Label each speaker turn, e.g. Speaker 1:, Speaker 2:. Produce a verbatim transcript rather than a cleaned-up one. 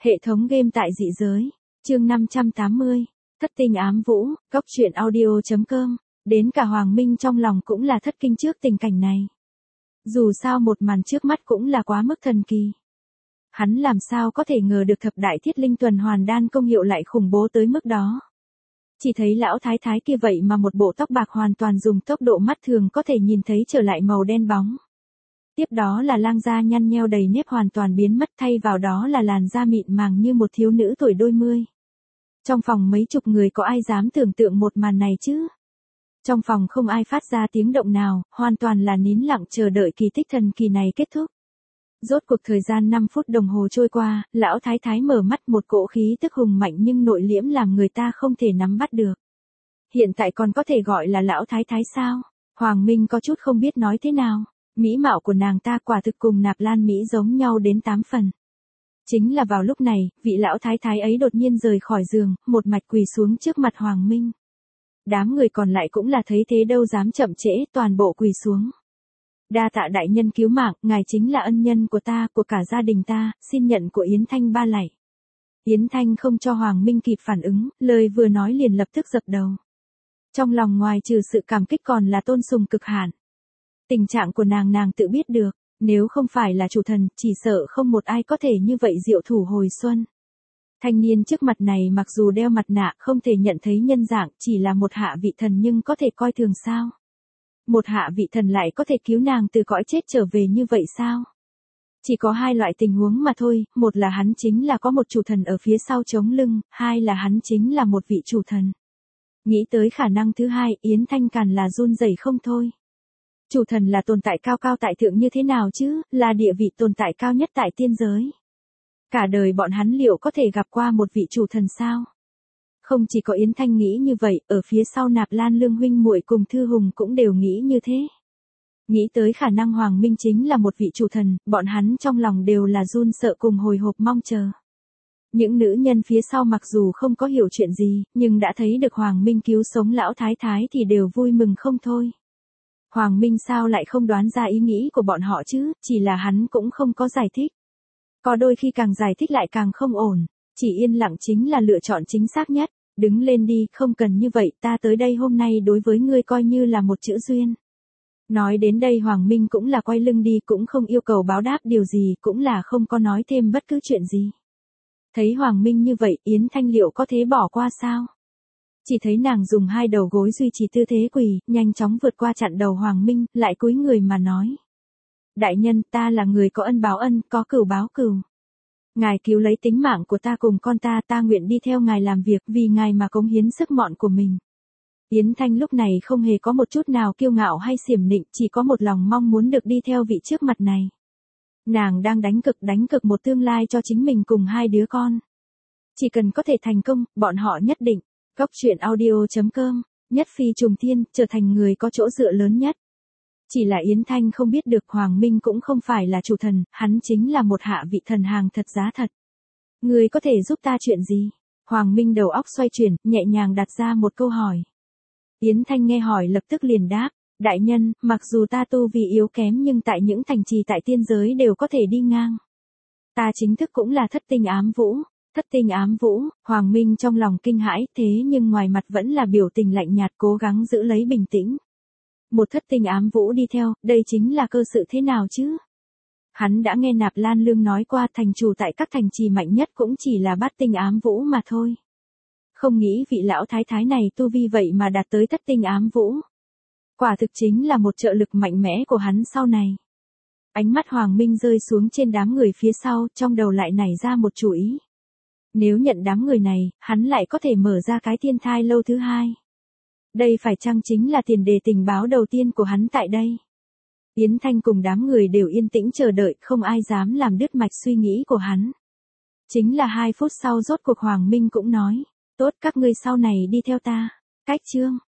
Speaker 1: Hệ thống game tại dị giới. Chương năm trăm tám mươi. Thất tinh ám vũ, góc truyện audio chấm com. Đến cả Hoàng Minh trong lòng cũng là thất kinh trước tình cảnh này. Dù sao một màn trước mắt cũng là quá mức thần kỳ. Hắn làm sao có thể ngờ được thập đại thiết linh tuần hoàn đan công hiệu lại khủng bố tới mức đó. Chỉ thấy lão thái thái kia vậy mà một bộ tóc bạc hoàn toàn dùng tốc độ mắt thường có thể nhìn thấy trở lại màu đen bóng. Tiếp đó là lang da nhăn nheo đầy nếp hoàn toàn biến mất, thay vào đó là làn da mịn màng như một thiếu nữ tuổi đôi mươi. Trong phòng mấy chục người có ai dám tưởng tượng một màn này chứ? Trong phòng không ai phát ra tiếng động nào, hoàn toàn là nín lặng chờ đợi kỳ tích thần kỳ này kết thúc. Rốt cuộc thời gian năm phút đồng hồ trôi qua, lão thái thái mở mắt, một cỗ khí tức hùng mạnh nhưng nội liễm làm người ta không thể nắm bắt được. Hiện tại còn có thể gọi là lão thái thái sao? Hoàng Minh có chút không biết nói thế nào. Mỹ mạo của nàng ta quả thực cùng Nạp Lan Mỹ giống nhau đến tám phần. Chính là vào lúc này, vị lão thái thái ấy đột nhiên rời khỏi giường, một mạch quỳ xuống trước mặt Hoàng Minh. Đám người còn lại cũng là thấy thế đâu dám chậm trễ, toàn bộ quỳ xuống. Đa tạ đại nhân cứu mạng, ngài chính là ân nhân của ta, của cả gia đình ta, xin nhận của Yến Thanh ba lạy. Yến Thanh không cho Hoàng Minh kịp phản ứng, lời vừa nói liền lập tức dập đầu. Trong lòng ngoài trừ sự cảm kích còn là tôn sùng cực hạn. Tình trạng của nàng nàng tự biết được, nếu không phải là chủ thần, chỉ sợ không một ai có thể như vậy diệu thủ hồi xuân. Thanh niên trước mặt này mặc dù đeo mặt nạ không thể nhận thấy nhân dạng, chỉ là một hạ vị thần nhưng có thể coi thường sao? Một hạ vị thần lại có thể cứu nàng từ cõi chết trở về như vậy sao? Chỉ có hai loại tình huống mà thôi, một là hắn chính là có một chủ thần ở phía sau chống lưng, hai là hắn chính là một vị chủ thần. Nghĩ tới khả năng thứ hai, Yến Thanh Càn là run rẩy không thôi. Chủ thần là tồn tại cao cao tại thượng như thế nào chứ, là địa vị tồn tại cao nhất tại tiên giới. Cả đời bọn hắn liệu có thể gặp qua một vị chủ thần sao? Không chỉ có Yến Thanh nghĩ như vậy, ở phía sau Nạp Lan Lương huynh muội cùng Thư Hùng cũng đều nghĩ như thế. Nghĩ tới khả năng Hoàng Minh chính là một vị chủ thần, bọn hắn trong lòng đều là run sợ cùng hồi hộp mong chờ. Những nữ nhân phía sau mặc dù không có hiểu chuyện gì, nhưng đã thấy được Hoàng Minh cứu sống lão thái thái thì đều vui mừng không thôi. Hoàng Minh sao lại không đoán ra ý nghĩ của bọn họ chứ, chỉ là hắn cũng không có giải thích. Có đôi khi càng giải thích lại càng không ổn, chỉ yên lặng chính là lựa chọn chính xác nhất. Đứng lên đi, không cần như vậy, ta tới đây hôm nay đối với ngươi coi như là một chữ duyên. Nói đến đây Hoàng Minh cũng là quay lưng đi, cũng không yêu cầu báo đáp điều gì, cũng là không có nói thêm bất cứ chuyện gì. Thấy Hoàng Minh như vậy, Yến Thanh liệu có thế bỏ qua sao? Chỉ thấy nàng dùng hai đầu gối duy trì tư thế quỳ, nhanh chóng vượt qua chặn đầu Hoàng Minh, lại cúi người mà nói. Đại nhân, ta là người có ân báo ân, có cửu báo cửu. Ngài cứu lấy tính mạng của ta cùng con ta, ta nguyện đi theo ngài làm việc, vì ngài mà cống hiến sức mọn của mình. Yến Thanh lúc này không hề có một chút nào kiêu ngạo hay xiểm nịnh, chỉ có một lòng mong muốn được đi theo vị trước mặt này. Nàng đang đánh cực đánh cực một tương lai cho chính mình cùng hai đứa con. Chỉ cần có thể thành công, bọn họ nhất định. Góc truyện audio chấm com, nhất phi trùng thiên, trở thành người có chỗ dựa lớn nhất. Chỉ là Yến Thanh không biết được Hoàng Minh cũng không phải là chủ thần, hắn chính là một hạ vị thần hàng thật giá thật. Người có thể giúp ta chuyện gì? Hoàng Minh đầu óc xoay chuyển, nhẹ nhàng đặt ra một câu hỏi. Yến Thanh nghe hỏi lập tức liền đáp, đại nhân, mặc dù ta tu vì yếu kém nhưng tại những thành trì tại tiên giới đều có thể đi ngang. Ta chính thức cũng là thất tinh ám vũ. Thất tinh ám vũ, Hoàng Minh trong lòng kinh hãi, thế nhưng ngoài mặt vẫn là biểu tình lạnh nhạt, cố gắng giữ lấy bình tĩnh. Một thất tinh ám vũ đi theo, đây chính là cơ sự thế nào chứ? Hắn đã nghe Nạp Lan Lương nói qua thành chủ tại các thành trì mạnh nhất cũng chỉ là bát tinh ám vũ mà thôi. Không nghĩ vị lão thái thái này tu vi vậy mà đạt tới thất tinh ám vũ. Quả thực chính là một trợ lực mạnh mẽ của hắn sau này. Ánh mắt Hoàng Minh rơi xuống trên đám người phía sau, trong đầu lại nảy ra một chủ ý. Nếu nhận đám người này, hắn lại có thể mở ra cái thiên thai lâu thứ hai. Đây phải chăng chính là tiền đề tình báo đầu tiên của hắn tại đây? Yến Thanh cùng đám người đều yên tĩnh chờ đợi, không ai dám làm đứt mạch suy nghĩ của hắn. Chính là hai phút sau rốt cuộc Hoàng Minh cũng nói, tốt các ngươi sau này đi theo ta. Cách chương.